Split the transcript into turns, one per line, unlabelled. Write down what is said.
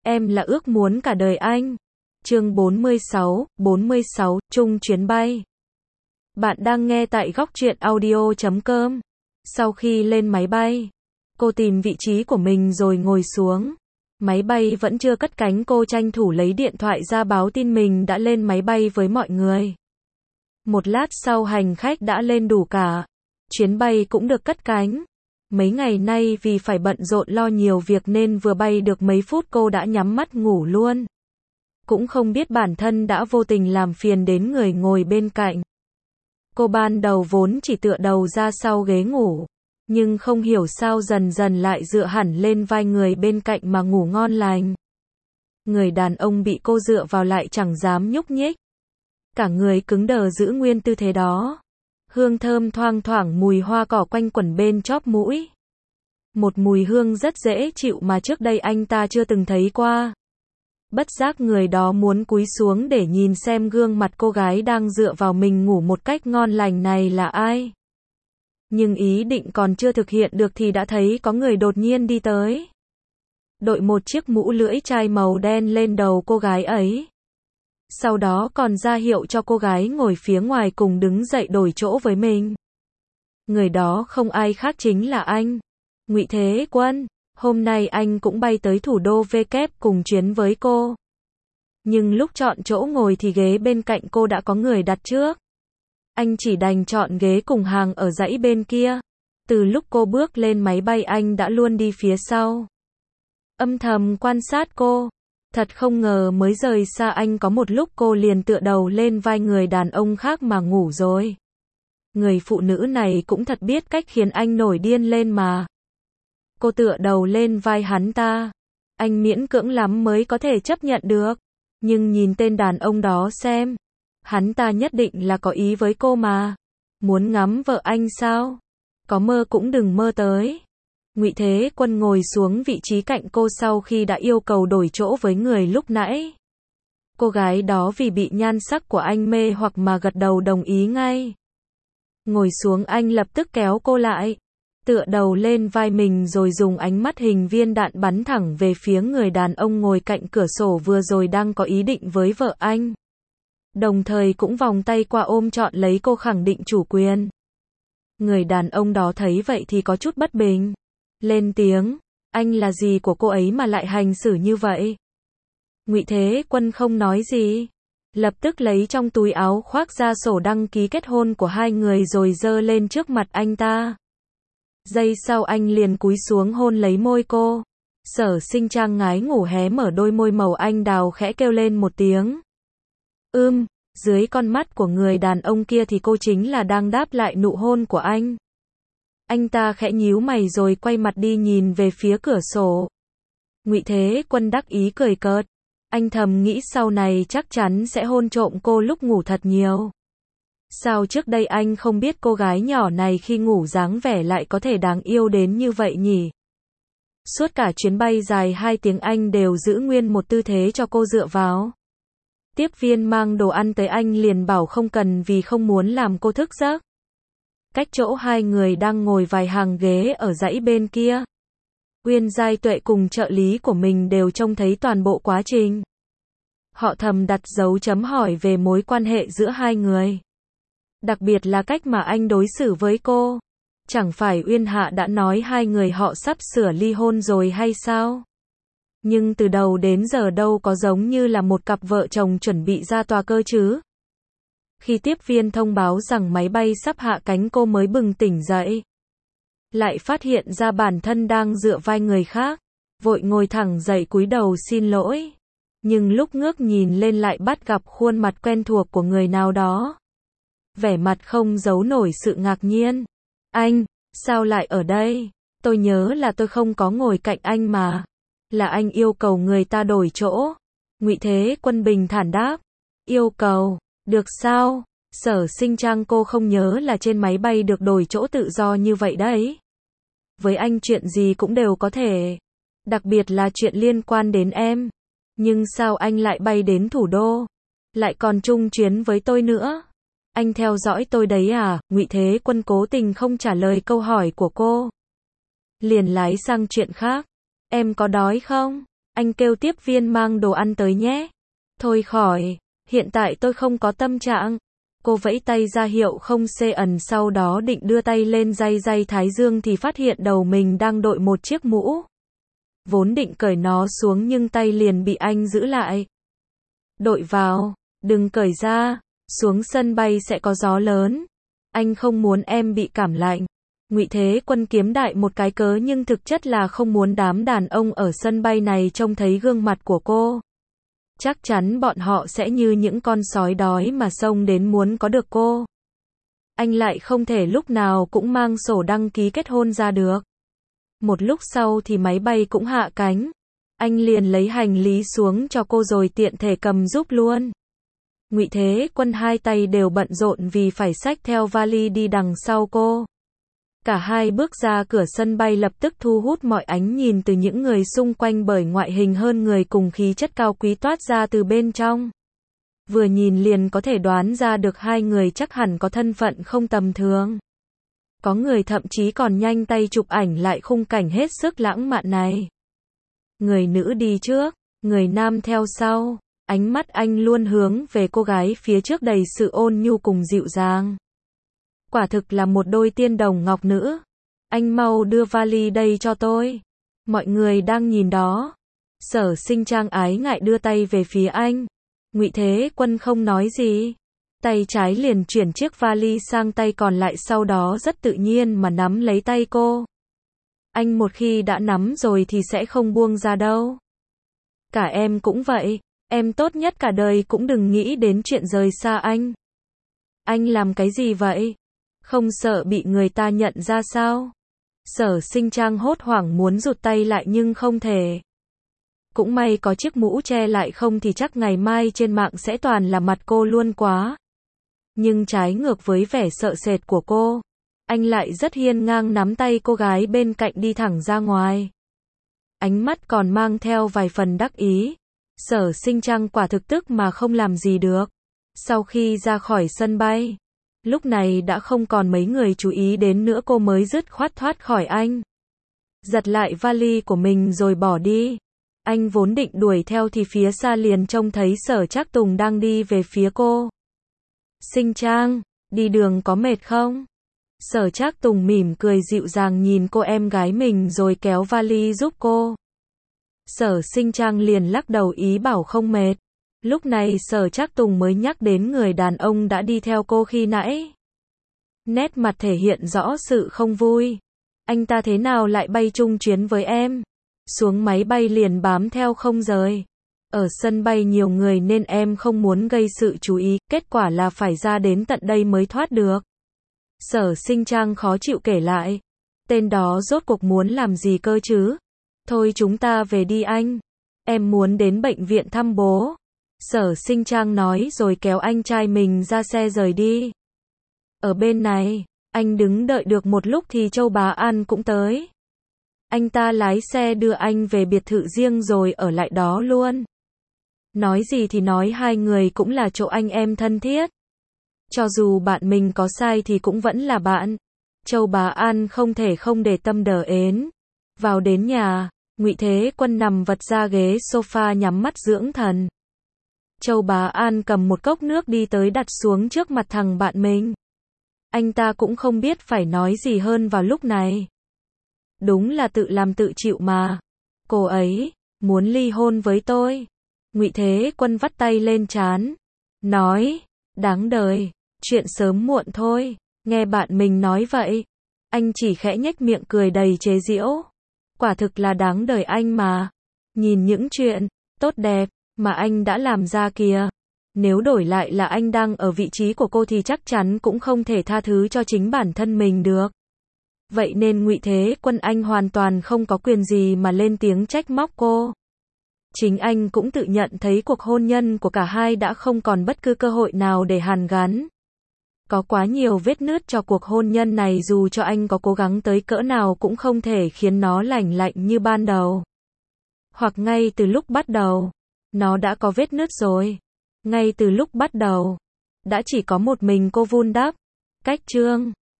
Em là ước muốn cả đời anh. Chương 46, chung chuyến bay. Bạn đang nghe tại Góc Truyện Audio.com. Sau khi lên máy bay, cô tìm vị trí của mình rồi ngồi xuống. Máy bay vẫn chưa cất cánh, cô tranh thủ lấy điện thoại ra báo tin mình đã lên máy bay với mọi người. Một lát sau hành khách đã lên đủ cả. Chuyến bay cũng được cất cánh. Mấy ngày nay vì phải bận rộn lo nhiều việc nên vừa bay được mấy phút cô đã nhắm mắt ngủ luôn. Cũng không biết bản thân đã vô tình làm phiền đến người ngồi bên cạnh. Cô ban đầu vốn chỉ tựa đầu ra sau ghế ngủ, nhưng không hiểu sao dần dần lại dựa hẳn lên vai người bên cạnh mà ngủ ngon lành. Người đàn ông bị cô dựa vào lại chẳng dám nhúc nhích. Cả người cứng đờ giữ nguyên tư thế đó. Hương thơm thoang thoảng mùi hoa cỏ quanh quẩn bên chóp mũi. Một mùi hương rất dễ chịu mà trước đây anh ta chưa từng thấy qua. Bất giác người đó muốn cúi xuống để nhìn xem gương mặt cô gái đang dựa vào mình ngủ một cách ngon lành này là ai. Nhưng ý định còn chưa thực hiện được thì đã thấy có người đột nhiên đi tới. Đội một chiếc mũ lưỡi chai màu đen lên đầu cô gái ấy. Sau đó còn ra hiệu cho cô gái ngồi phía ngoài cùng đứng dậy đổi chỗ với mình. Người đó không ai khác chính là anh, Ngụy Thế Quân. Hôm nay anh cũng bay tới thủ đô VK cùng chuyến với cô. Nhưng lúc chọn chỗ ngồi thì ghế bên cạnh cô đã có người đặt trước. Anh chỉ đành chọn ghế cùng hàng ở dãy bên kia. Từ lúc cô bước lên máy bay anh đã luôn đi phía sau, âm thầm quan sát cô. Thật không ngờ mới rời xa anh có một lúc cô liền tựa đầu lên vai người đàn ông khác mà ngủ rồi. Người phụ nữ này cũng thật biết cách khiến anh nổi điên lên mà. Cô tựa đầu lên vai hắn ta. Anh miễn cưỡng lắm mới có thể chấp nhận được. Nhưng nhìn tên đàn ông đó xem. Hắn ta nhất định là có ý với cô mà. Muốn ngắm vợ anh sao? Có mơ cũng đừng mơ tới. Ngụy Thế Quân ngồi xuống vị trí cạnh cô sau khi đã yêu cầu đổi chỗ với người lúc nãy. Cô gái đó vì bị nhan sắc của anh mê hoặc mà gật đầu đồng ý ngay. Ngồi xuống anh lập tức kéo cô lại, tựa đầu lên vai mình rồi dùng ánh mắt hình viên đạn bắn thẳng về phía người đàn ông ngồi cạnh cửa sổ vừa rồi đang có ý định với vợ anh. Đồng thời cũng vòng tay qua ôm trọn lấy cô khẳng định chủ quyền. Người đàn ông đó thấy vậy thì có chút bất bình. Lên tiếng, anh là gì của cô ấy mà lại hành xử như vậy? Ngụy Thế Quân không nói gì. Lập tức lấy trong túi áo khoác ra sổ đăng ký kết hôn của hai người rồi giơ lên trước mặt anh ta. Giây sau anh liền cúi xuống hôn lấy môi cô. Sở Sinh Trang ngái ngủ hé mở đôi môi màu anh đào khẽ kêu lên một tiếng. Dưới con mắt của người đàn ông kia thì cô chính là đang đáp lại nụ hôn của anh. Anh ta khẽ nhíu mày rồi quay mặt đi nhìn về phía cửa sổ. Ngụy Thế Quân đắc ý cười cợt. Anh thầm nghĩ sau này chắc chắn sẽ hôn trộm cô lúc ngủ thật nhiều. Sao trước đây anh không biết cô gái nhỏ này khi ngủ dáng vẻ lại có thể đáng yêu đến như vậy nhỉ? Suốt cả chuyến bay dài 2 tiếng anh đều giữ nguyên một tư thế cho cô dựa vào. Tiếp viên mang đồ ăn tới anh liền bảo không cần vì không muốn làm cô thức giấc. Cách chỗ hai người đang ngồi vài hàng ghế ở dãy bên kia. Uyên Giai Tuệ cùng trợ lý của mình đều trông thấy toàn bộ quá trình. Họ thầm đặt dấu chấm hỏi về mối quan hệ giữa hai người. Đặc biệt là cách mà anh đối xử với cô. Chẳng phải Uyên Hạ đã nói hai người họ sắp sửa ly hôn rồi hay sao? Nhưng từ đầu đến giờ đâu có giống như là một cặp vợ chồng chuẩn bị ra tòa cơ chứ. Khi tiếp viên thông báo rằng máy bay sắp hạ cánh cô mới bừng tỉnh dậy. Lại phát hiện ra bản thân đang dựa vai người khác. Vội ngồi thẳng dậy cúi đầu xin lỗi. Nhưng lúc ngước nhìn lên lại bắt gặp khuôn mặt quen thuộc của người nào đó. Vẻ mặt không giấu nổi sự ngạc nhiên. Anh, sao lại ở đây? Tôi nhớ là tôi không có ngồi cạnh anh mà. Là anh yêu cầu người ta đổi chỗ. Ngụy Thế Quân bình thản đáp. Yêu cầu? Được sao? Sở Sinh Trang cô không nhớ là trên máy bay được đổi chỗ tự do như vậy đấy. Với anh chuyện gì cũng đều có thể. Đặc biệt là chuyện liên quan đến em. Nhưng sao anh lại bay đến thủ đô? Lại còn chung chuyến với tôi nữa? Anh theo dõi tôi đấy à? Ngụy Thế Quân cố tình không trả lời câu hỏi của cô. Liền lái sang chuyện khác. Em có đói không? Anh kêu tiếp viên mang đồ ăn tới nhé. Thôi khỏi, hiện tại tôi không có tâm trạng. Cô vẫy tay ra hiệu không xê ẩn, sau đó định đưa tay lên day day thái dương thì phát hiện đầu mình đang đội một chiếc mũ. Vốn định cởi nó xuống nhưng tay liền bị anh giữ lại. Đội vào, đừng cởi ra, xuống sân bay sẽ có gió lớn. Anh không muốn em bị cảm lạnh. Ngụy Thế Quân kiếm đại một cái cớ nhưng thực chất là không muốn đám đàn ông ở sân bay này trông thấy gương mặt của cô. Chắc chắn bọn họ sẽ như những con sói đói mà xông đến muốn có được cô. Anh lại không thể lúc nào cũng mang sổ đăng ký kết hôn ra được. Một lúc sau thì máy bay cũng hạ cánh. Anh liền lấy hành lý xuống cho cô rồi tiện thể cầm giúp luôn. Ngụy Thế Quân hai tay đều bận rộn vì phải xách theo vali đi đằng sau cô. Cả hai bước ra cửa sân bay lập tức thu hút mọi ánh nhìn từ những người xung quanh bởi ngoại hình hơn người cùng khí chất cao quý toát ra từ bên trong. Vừa nhìn liền có thể đoán ra được hai người chắc hẳn có thân phận không tầm thường. Có người thậm chí còn nhanh tay chụp ảnh lại khung cảnh hết sức lãng mạn này. Người nữ đi trước, người nam theo sau. Ánh mắt anh luôn hướng về cô gái phía trước đầy sự ôn nhu cùng dịu dàng. Quả thực là một đôi tiên đồng ngọc nữ. Anh mau đưa vali đây cho tôi. Mọi người đang nhìn đó. Sở Sinh Trang ái ngại đưa tay về phía anh. Ngụy Thế Quân không nói gì. Tay trái liền chuyển chiếc vali sang tay còn lại, sau đó rất tự nhiên mà nắm lấy tay cô. Anh một khi đã nắm rồi thì sẽ không buông ra đâu. Cả em cũng vậy. Em tốt nhất cả đời cũng đừng nghĩ đến chuyện rời xa anh. Anh làm cái gì vậy? Không sợ bị người ta nhận ra sao? Sở Sinh Trang hốt hoảng muốn rụt tay lại nhưng không thể. Cũng may có chiếc mũ che lại, không thì chắc ngày mai trên mạng sẽ toàn là mặt cô luôn quá. Nhưng trái ngược với vẻ sợ sệt của cô, anh lại rất hiên ngang nắm tay cô gái bên cạnh đi thẳng ra ngoài. Ánh mắt còn mang theo vài phần đắc ý. Sở Sinh Trang quả thực tức mà không làm gì được. Sau khi ra khỏi sân bay, lúc này đã không còn mấy người chú ý đến nữa, cô mới dứt khoát thoát khỏi anh. Giật lại vali của mình rồi bỏ đi. Anh vốn định đuổi theo thì phía xa liền trông thấy Sở Trác Tùng đang đi về phía cô. Sinh Trang, đi đường có mệt không? Sở Trác Tùng mỉm cười dịu dàng nhìn cô em gái mình rồi kéo vali giúp cô. Sở Sinh Trang liền lắc đầu ý bảo không mệt. Lúc này Sở Trác Tùng mới nhắc đến người đàn ông đã đi theo cô khi nãy. Nét mặt thể hiện rõ sự không vui. Anh ta thế nào lại bay chung chuyến với em? Xuống máy bay liền bám theo không rời. Ở sân bay nhiều người nên em không muốn gây sự chú ý, kết quả là phải ra đến tận đây mới thoát được. Sở Sinh Trang khó chịu kể lại. Tên đó rốt cuộc muốn làm gì cơ chứ? Thôi chúng ta về đi anh. Em muốn đến bệnh viện thăm bố. Sở Sinh Trang nói rồi kéo anh trai mình ra xe rời đi. Ở bên này, anh đứng đợi được một lúc thì Châu Bá An cũng tới. Anh ta lái xe đưa anh về biệt thự riêng rồi ở lại đó luôn. Nói gì thì nói, hai người cũng là chỗ anh em thân thiết. Cho dù bạn mình có sai thì cũng vẫn là bạn. Châu Bá An không thể không để tâm đờ ến. Vào đến nhà, Ngụy Thế Quân nằm vật ra ghế sofa nhắm mắt dưỡng thần. Châu Bá An cầm một cốc nước đi tới đặt xuống trước mặt thằng bạn mình. Anh ta cũng không biết phải nói gì hơn vào lúc này. Đúng là tự làm tự chịu mà. Cô ấy muốn ly hôn với tôi. Ngụy Thế Quân vắt tay lên trán, nói, đáng đời, chuyện sớm muộn thôi. Nghe bạn mình nói vậy, anh chỉ khẽ nhếch miệng cười đầy chế giễu. Quả thực là đáng đời anh mà. Nhìn những chuyện tốt đẹp mà anh đã làm ra kìa. Nếu đổi lại là anh đang ở vị trí của cô thì chắc chắn cũng không thể tha thứ cho chính bản thân mình được. Vậy nên Ngụy Thế Quân anh hoàn toàn không có quyền gì mà lên tiếng trách móc cô. Chính anh cũng tự nhận thấy cuộc hôn nhân của cả hai đã không còn bất cứ cơ hội nào để hàn gắn. Có quá nhiều vết nứt cho cuộc hôn nhân này, dù cho anh có cố gắng tới cỡ nào cũng không thể khiến nó lành lạnh như ban đầu. Hoặc ngay từ lúc bắt đầu, nó đã có vết nứt rồi. Ngay từ lúc bắt đầu, đã chỉ có một mình cô vun đắp. Cách chương